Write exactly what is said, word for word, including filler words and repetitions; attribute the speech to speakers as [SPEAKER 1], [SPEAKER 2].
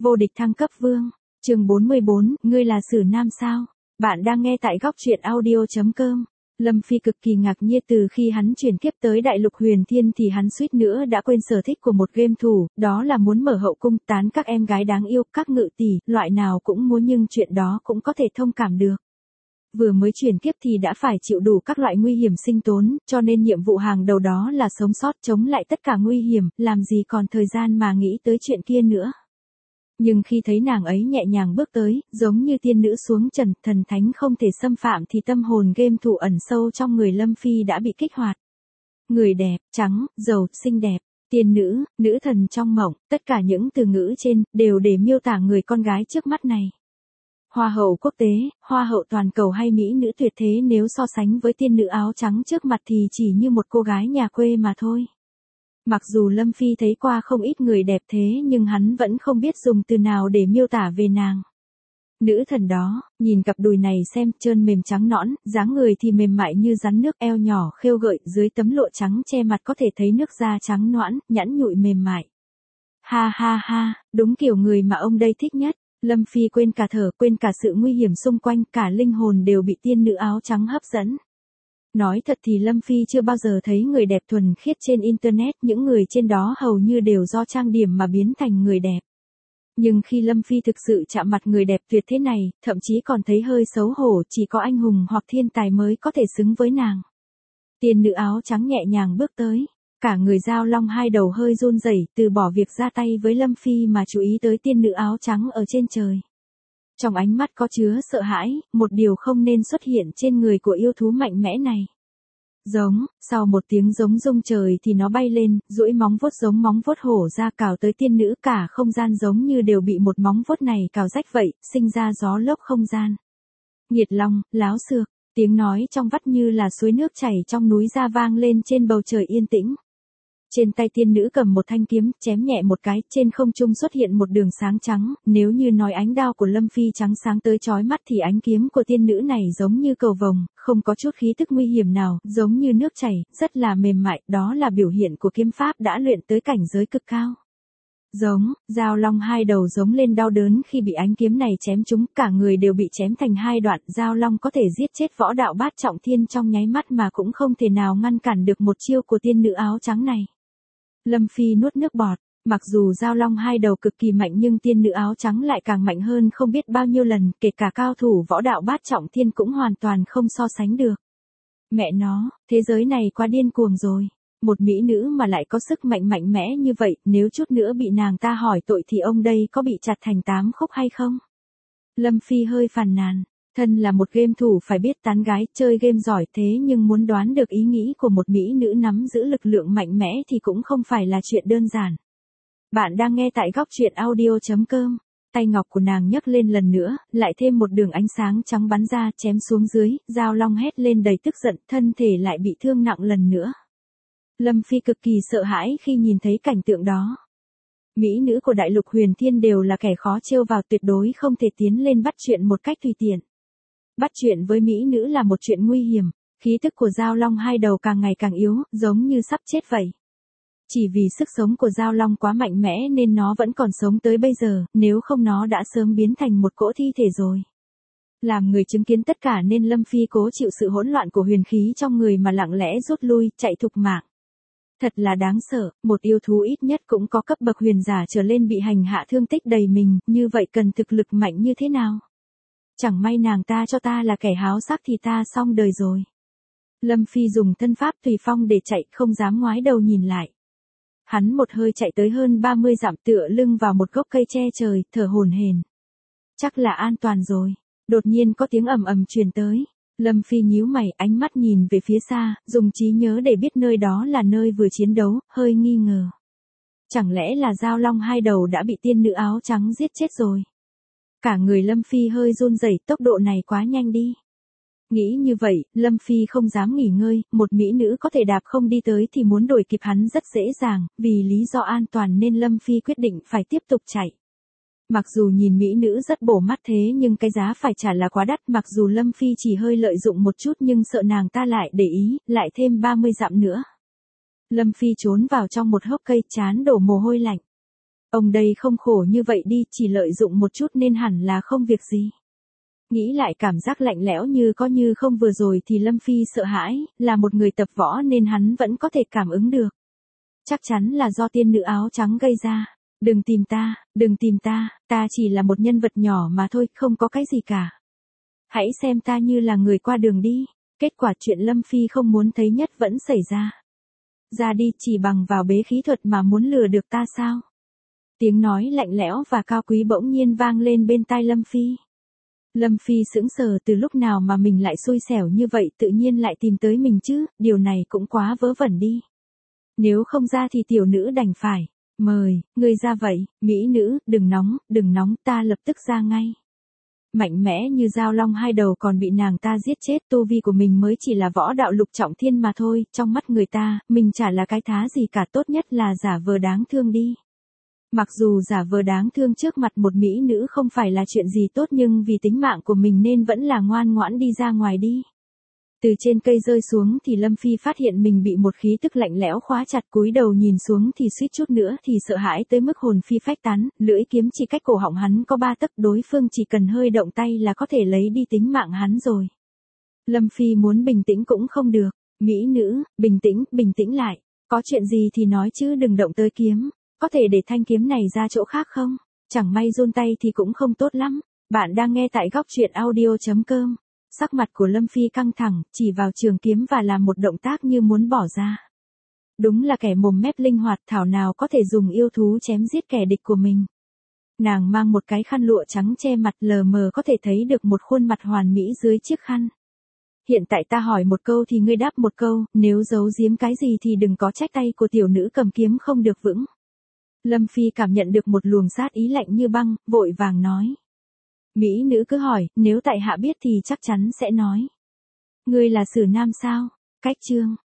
[SPEAKER 1] Vô địch thăng cấp vương. Chương bốn mươi bốn, ngươi là Sử Nam sao? Bạn đang nghe tại góc truyện audio chấm com. Lâm Phi cực kỳ ngạc nhiên, từ khi hắn chuyển kiếp tới đại lục huyền thiên thì hắn suýt nữa đã quên sở thích của một game thủ, đó là muốn mở hậu cung tán các em gái đáng yêu, các ngự tỷ, loại nào cũng muốn, nhưng chuyện đó cũng có thể thông cảm được. Vừa mới chuyển kiếp thì đã phải chịu đủ các loại nguy hiểm sinh tốn, cho nên nhiệm vụ hàng đầu đó là sống sót chống lại tất cả nguy hiểm, làm gì còn thời gian mà nghĩ tới chuyện kia nữa. Nhưng khi thấy nàng ấy nhẹ nhàng bước tới, giống như tiên nữ xuống trần, thần thánh không thể xâm phạm, thì tâm hồn game thủ ẩn sâu trong người Lâm Phi đã bị kích hoạt. Người đẹp, trắng, giàu, xinh đẹp, tiên nữ, nữ thần trong mộng, tất cả những từ ngữ trên, đều để miêu tả người con gái trước mắt này. Hoa hậu quốc tế, hoa hậu toàn cầu hay mỹ nữ tuyệt thế, nếu so sánh với tiên nữ áo trắng trước mặt thì chỉ như một cô gái nhà quê mà thôi. Mặc dù Lâm Phi thấy qua không ít người đẹp thế, nhưng hắn vẫn không biết dùng từ nào để miêu tả về nàng. Nữ thần đó, nhìn cặp đùi này xem, trơn mềm trắng nõn, dáng người thì mềm mại như rắn nước, eo nhỏ khêu gợi, dưới tấm lụa trắng che mặt có thể thấy nước da trắng nõn, nhẵn nhụi mềm mại. Ha ha ha, đúng kiểu người mà ông đây thích nhất. Lâm Phi quên cả thở, quên cả sự nguy hiểm xung quanh, cả linh hồn đều bị tiên nữ áo trắng hấp dẫn. Nói thật thì Lâm Phi chưa bao giờ thấy người đẹp thuần khiết trên Internet, những người trên đó hầu như đều do trang điểm mà biến thành người đẹp. Nhưng khi Lâm Phi thực sự chạm mặt người đẹp tuyệt thế này, thậm chí còn thấy hơi xấu hổ, chỉ có anh hùng hoặc thiên tài mới có thể xứng với nàng. Tiên nữ áo trắng nhẹ nhàng bước tới, cả người Dao Long hai đầu hơi run rẩy, từ bỏ việc ra tay với Lâm Phi mà chú ý tới tiên nữ áo trắng ở trên trời. Trong ánh mắt có chứa sợ hãi, một điều không nên xuất hiện trên người của yêu thú mạnh mẽ này. Giống, sau một tiếng giống rung trời thì nó bay lên, duỗi móng vuốt giống móng vuốt hổ ra cào tới tiên nữ, cả không gian giống như đều bị một móng vuốt này cào rách vậy, sinh ra gió lốc không gian. Nhiệt long, láo xược, tiếng nói trong vắt như là suối nước chảy trong núi ra vang lên trên bầu trời yên tĩnh. Trên tay tiên nữ cầm một thanh kiếm, chém nhẹ một cái, trên không trung xuất hiện một đường sáng trắng, nếu như nói ánh đao của Lâm Phi trắng sáng tới chói mắt thì ánh kiếm của tiên nữ này giống như cầu vồng, không có chút khí tức nguy hiểm nào, giống như nước chảy, rất là mềm mại, đó là biểu hiện của kiếm pháp đã luyện tới cảnh giới cực cao. Giống, Dao Long hai đầu giống lên đau đớn khi bị ánh kiếm này chém trúng, cả người đều bị chém thành hai đoạn, Dao Long có thể giết chết võ đạo bát trọng thiên trong nháy mắt mà cũng không thể nào ngăn cản được một chiêu của tiên nữ áo trắng này. Lâm Phi nuốt nước bọt, mặc dù Dao Long hai đầu cực kỳ mạnh nhưng tiên nữ áo trắng lại càng mạnh hơn không biết bao nhiêu lần, kể cả cao thủ võ đạo bát trọng thiên cũng hoàn toàn không so sánh được. Mẹ nó, thế giới này quá điên cuồng rồi. Một mỹ nữ mà lại có sức mạnh mạnh mẽ như vậy, nếu chút nữa bị nàng ta hỏi tội thì ông đây có bị chặt thành tám khúc hay không? Lâm Phi hơi phàn nàn. Thân là một game thủ phải biết tán gái, chơi game giỏi thế nhưng muốn đoán được ý nghĩ của một mỹ nữ nắm giữ lực lượng mạnh mẽ thì cũng không phải là chuyện đơn giản. Bạn đang nghe tại góc truyện audio chấm com. Tay ngọc của nàng nhấc lên lần nữa, lại thêm một đường ánh sáng trắng bắn ra, chém xuống dưới, Dao Long hét lên đầy tức giận, thân thể lại bị thương nặng lần nữa. Lâm Phi cực kỳ sợ hãi khi nhìn thấy cảnh tượng đó. Mỹ nữ của đại lục huyền thiên đều là kẻ khó trêu vào, tuyệt đối không thể tiến lên bắt chuyện một cách tùy tiện. Bắt chuyện với mỹ nữ là một chuyện nguy hiểm, khí tức của Dao Long hai đầu càng ngày càng yếu, giống như sắp chết vậy. Chỉ vì sức sống của Dao Long quá mạnh mẽ nên nó vẫn còn sống tới bây giờ, nếu không nó đã sớm biến thành một cỗ thi thể rồi. Làm người chứng kiến tất cả nên Lâm Phi cố chịu sự hỗn loạn của huyền khí trong người mà lặng lẽ rút lui, chạy thục mạng. Thật là đáng sợ, một yêu thú ít nhất cũng có cấp bậc huyền giả trở lên bị hành hạ thương tích đầy mình, như vậy cần thực lực mạnh như thế nào? Chẳng may nàng ta cho ta là kẻ háo sắc thì ta xong đời rồi. Lâm Phi dùng thân pháp tùy phong để chạy, không dám ngoái đầu nhìn lại. Hắn một hơi chạy tới hơn ba mươi dặm, tựa lưng vào một gốc cây che trời, thở hổn hển. Chắc là an toàn rồi. Đột nhiên có tiếng ầm ầm truyền tới. Lâm Phi nhíu mày, ánh mắt nhìn về phía xa, dùng trí nhớ để biết nơi đó là nơi vừa chiến đấu, hơi nghi ngờ. Chẳng lẽ là Dao Long hai đầu đã bị tiên nữ áo trắng giết chết rồi? Cả người Lâm Phi hơi run rẩy, tốc độ này quá nhanh đi. Nghĩ như vậy, Lâm Phi không dám nghỉ ngơi, một mỹ nữ có thể đạp không đi tới thì muốn đuổi kịp hắn rất dễ dàng, vì lý do an toàn nên Lâm Phi quyết định phải tiếp tục chạy. Mặc dù nhìn mỹ nữ rất bổ mắt thế nhưng cái giá phải trả là quá đắt, mặc dù Lâm Phi chỉ hơi lợi dụng một chút nhưng sợ nàng ta lại để ý, lại thêm ba mươi dặm nữa. Lâm Phi trốn vào trong một hốc cây, trán đổ mồ hôi lạnh. Ông đây không khổ như vậy đi, chỉ lợi dụng một chút nên hẳn là không việc gì. Nghĩ lại cảm giác lạnh lẽo như có như không vừa rồi thì Lâm Phi sợ hãi, là một người tập võ nên hắn vẫn có thể cảm ứng được. Chắc chắn là do tiên nữ áo trắng gây ra. Đừng tìm ta, đừng tìm ta, ta chỉ là một nhân vật nhỏ mà thôi, không có cái gì cả. Hãy xem ta như là người qua đường đi. Kết quả chuyện Lâm Phi không muốn thấy nhất vẫn xảy ra. Ra đi, chỉ bằng vào bế khí thuật mà muốn lừa được ta sao? Tiếng nói lạnh lẽo và cao quý bỗng nhiên vang lên bên tai Lâm Phi. Lâm Phi sững sờ, từ lúc nào mà mình lại xui xẻo như vậy, tự nhiên lại tìm tới mình chứ, điều này cũng quá vớ vẩn đi. Nếu không ra thì tiểu nữ đành phải. Mời, ngươi ra vậy, mỹ nữ, đừng nóng, đừng nóng, ta lập tức ra ngay. Mạnh mẽ như dao long hai đầu còn bị nàng ta giết chết, tu vi của mình mới chỉ là võ đạo lục trọng thiên mà thôi, trong mắt người ta, mình chả là cái thá gì cả, tốt nhất là giả vờ đáng thương đi. Mặc dù giả vờ đáng thương trước mặt một mỹ nữ không phải là chuyện gì tốt nhưng vì tính mạng của mình nên vẫn là ngoan ngoãn đi ra ngoài đi. Từ trên cây rơi xuống thì Lâm Phi phát hiện mình bị một khí tức lạnh lẽo khóa chặt, cúi đầu nhìn xuống thì suýt chút nữa thì sợ hãi tới mức hồn phi phách tán, lưỡi kiếm chỉ cách cổ họng hắn có ba tấc, đối phương chỉ cần hơi động tay là có thể lấy đi tính mạng hắn rồi. Lâm Phi muốn bình tĩnh cũng không được, mỹ nữ, bình tĩnh, bình tĩnh lại, có chuyện gì thì nói chứ đừng động tới kiếm, có thể để thanh kiếm này ra chỗ khác không? Chẳng may run tay thì cũng không tốt lắm. Bạn đang nghe tại góc truyện audio chấm com. Sắc mặt của Lâm Phi căng thẳng, chỉ vào trường kiếm và làm một động tác như muốn bỏ ra. Đúng là kẻ mồm mép linh hoạt, thảo nào có thể dùng yêu thú chém giết kẻ địch của mình. Nàng mang một cái khăn lụa trắng che mặt, lờ mờ có thể thấy được một khuôn mặt hoàn mỹ dưới chiếc khăn. Hiện tại ta hỏi một câu thì ngươi đáp một câu, nếu giấu giếm cái gì thì đừng có trách tay của tiểu nữ cầm kiếm không được vững. Lâm Phi cảm nhận được một luồng sát ý lạnh như băng, vội vàng nói. Mỹ nữ cứ hỏi, nếu tại hạ biết thì chắc chắn sẽ nói. Ngươi là Sử Nam sao? Cách chương.